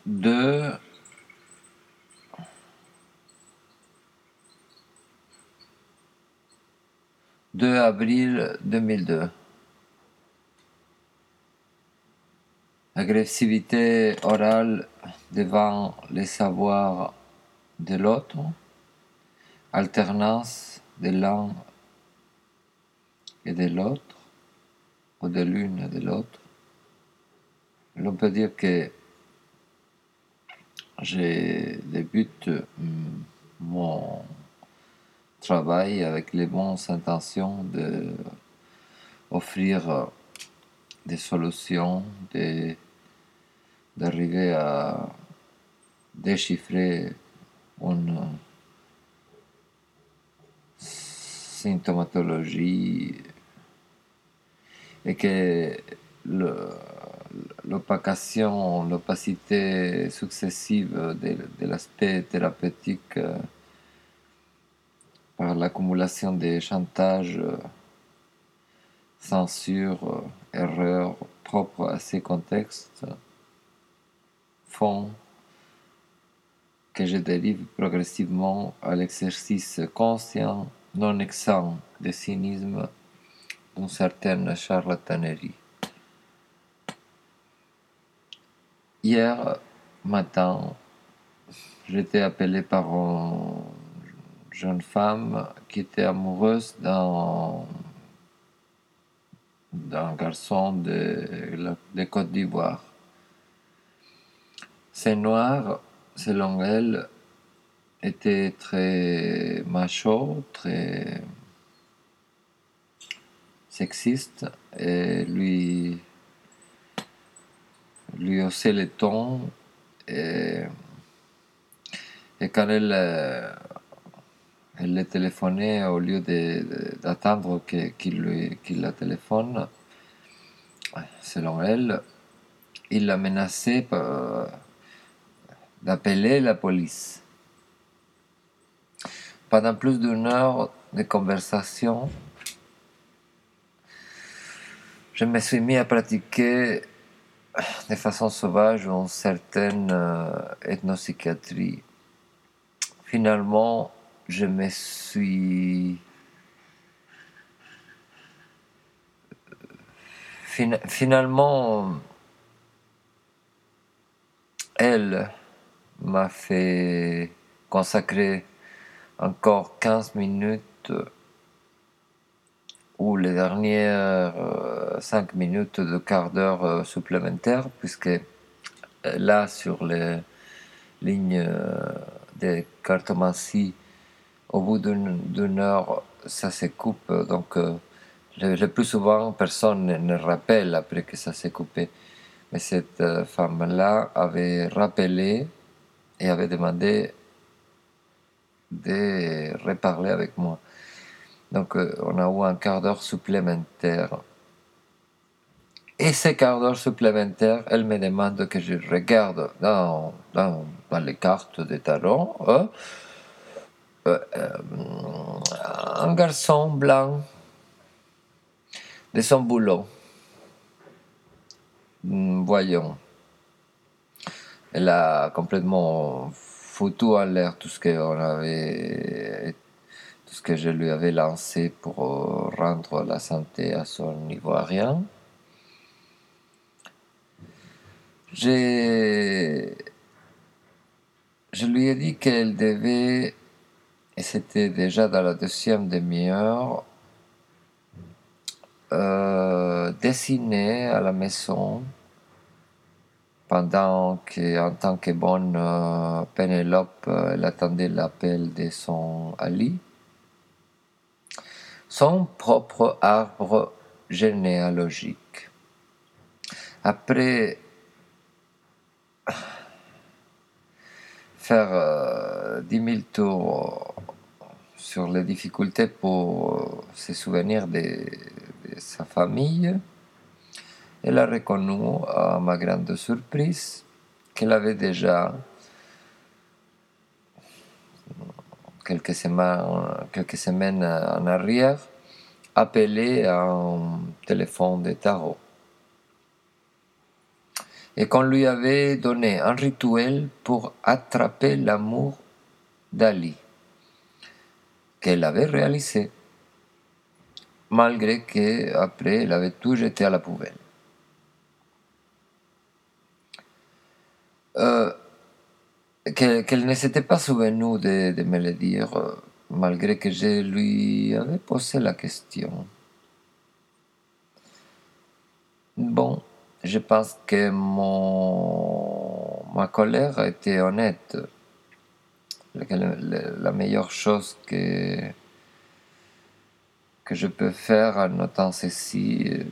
2 avril 2002. Agressivité orale devant les savoirs de l'autre, alternance de l'un et de l'autre, ou de l'une et de l'autre. On peut dire que je débute mon travail avec les bonnes intentions d'offrir des solutions, d'arriver à déchiffrer une symptomatologie et que l'opacité successive de l'aspect thérapeutique par l'accumulation des chantages, censures, erreurs propres à ces contextes font que je dérive progressivement à l'exercice conscient, non exempt de cynisme, d'une certaine charlatanerie. Hier matin, j'étais appelé par une jeune femme qui était amoureuse d'un garçon de Côte d'Ivoire. Ces noirs, selon elle, étaient très macho, très sexiste et lui haussait le ton et, et quand elle le téléphonait au lieu d'attendre qu'il la téléphone, selon elle, il la menaçait d'appeler la police. Pendant plus d'une heure de conversation, je me suis mis à pratiquer de façon sauvage une certaine ethnopsychiatrie. Finalement, je me suis... Finalement, elle m'a fait consacrer encore 15 minutes ou les dernières 5 minutes de quart d'heure supplémentaire, puisque là, sur les lignes de cartomancie, au bout d'une heure, ça se coupe. Donc, le plus souvent, personne ne rappelle après que ça s'est coupé. Mais cette femme-là avait rappelé et avait demandé de reparler avec moi. Donc, on a eu un quart d'heure supplémentaire. Et ces quarts d'heure supplémentaires, elle me demande que je regarde dans les cartes des tarot un garçon blanc de son boulot. Voyons. Elle a complètement foutu en l'air tout ce que je lui avais lancé pour rendre la santé à son Ivoirien. Je lui ai dit qu'elle devait, et c'était déjà dans la deuxième demi-heure, dessiner à la maison pendant qu'en tant que bonne Pénélope, elle attendait l'appel de son Ali, son propre arbre généalogique. Après faire 10 000 tours sur les difficultés pour se souvenir de sa famille, elle a reconnu, à ma grande surprise, qu'elle avait déjà quelques semaines en arrière appelé un téléphone de tarot. et qu'on lui avait donné un rituel pour attraper l'amour d'Ali, qu'elle avait réalisé, malgré qu'après elle avait tout jeté à la poubelle. Qu'elle ne s'était pas souvenue de me le dire, malgré que je lui avais posé la question. Bon, je pense que ma colère était honnête. La meilleure chose que je peux faire en notant ceci,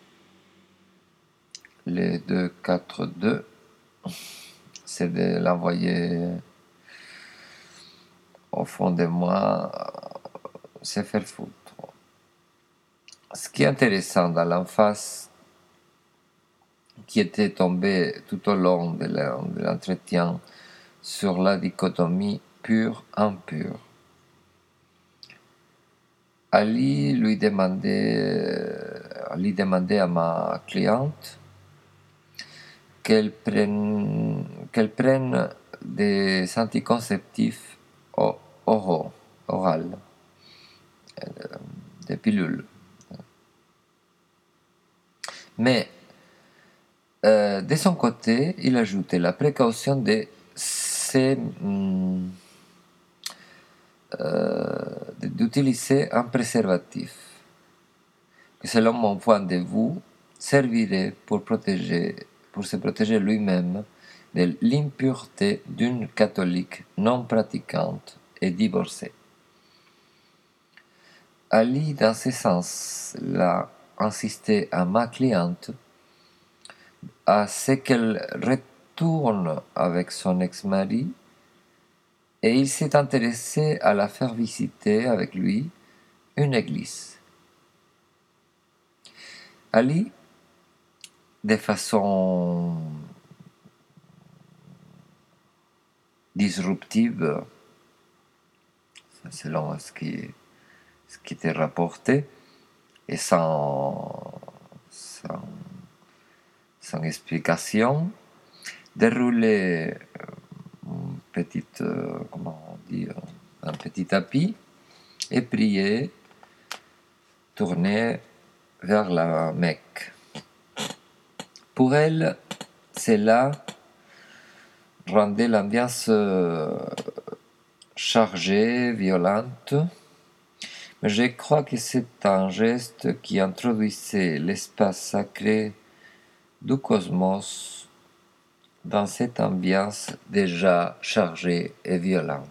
les 2, 4, 2, c'est de l'envoyer au fond de moi, se faire foutre. Ce qui est intéressant dans l'emphase qui était tombée tout au long de l'entretien sur la dichotomie pur-impur. Ali demandait à ma cliente qu'elle prenne des anticonceptifs oraux, des pilules. Mais de son côté, il ajoutait la précaution d'utiliser un préservatif que, selon mon point de vue, servirait pour se protéger lui-même de l'impureté d'une catholique non pratiquante et divorcée. Ali, dans ce sens-là, insistait à ma cliente à ce qu'elle retourne avec son ex-mari, et il s'est intéressé à la faire visiter avec lui une église. Ali, de façon disruptive, selon ce qui était rapporté, et sans explication, déroulait un petit tapis et priait, tourné vers la Mecque. Pour elle, cela rendait l'ambiance chargée, violente, mais je crois que c'est un geste qui introduisait l'espace sacré du cosmos dans cette ambiance déjà chargée et violente.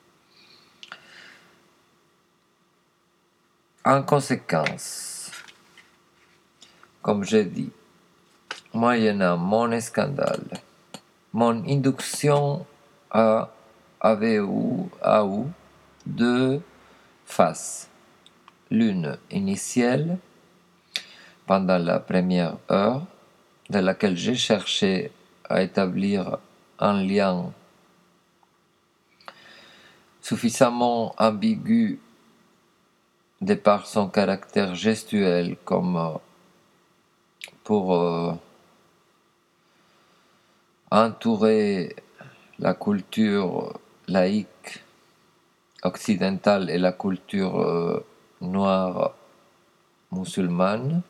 En conséquence, comme j'ai dit, moyennant mon scandale, mon induction avait eu deux faces. L'une initiale, pendant la première heure, dans laquelle j'ai cherché à établir un lien suffisamment ambigu de par son caractère gestuel comme pour entourer la culture laïque occidentale et la culture noire musulmane.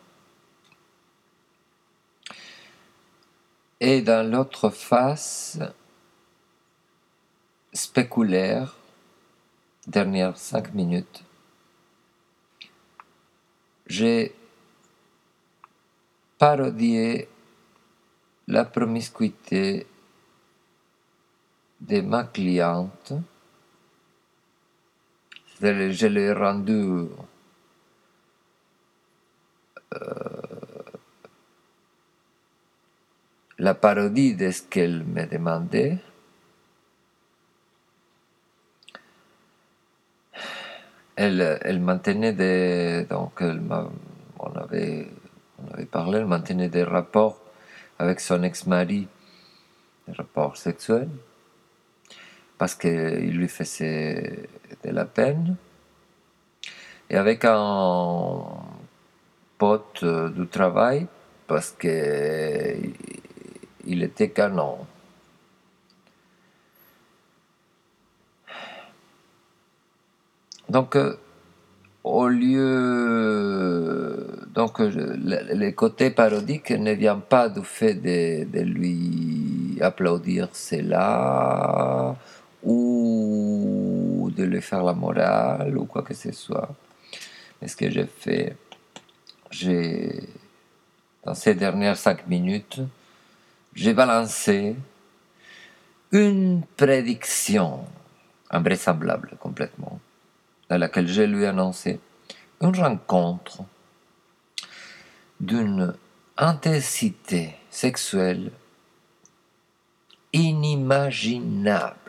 Et dans l'autre face spéculaire, dernières 5 minutes, j'ai parodié la promiscuité de ma cliente. Je l'ai rendu la parodie de ce qu'elle me demandait. Elle maintenait donc on avait parlé, elle maintenait des rapports avec son ex-mari, des rapports sexuels, parce qu'il lui faisait de la peine, et avec un pote du travail, parce que il était canon. Donc, au lieu. Donc, le côté parodique ne vient pas du fait de lui applaudir cela ou de lui faire la morale ou quoi que ce soit. Mais ce que j'ai fait, dans ces dernières 5 minutes, j'ai balancé une prédiction invraisemblable complètement, dans laquelle je lui ai annoncé une rencontre d'une intensité sexuelle inimaginable.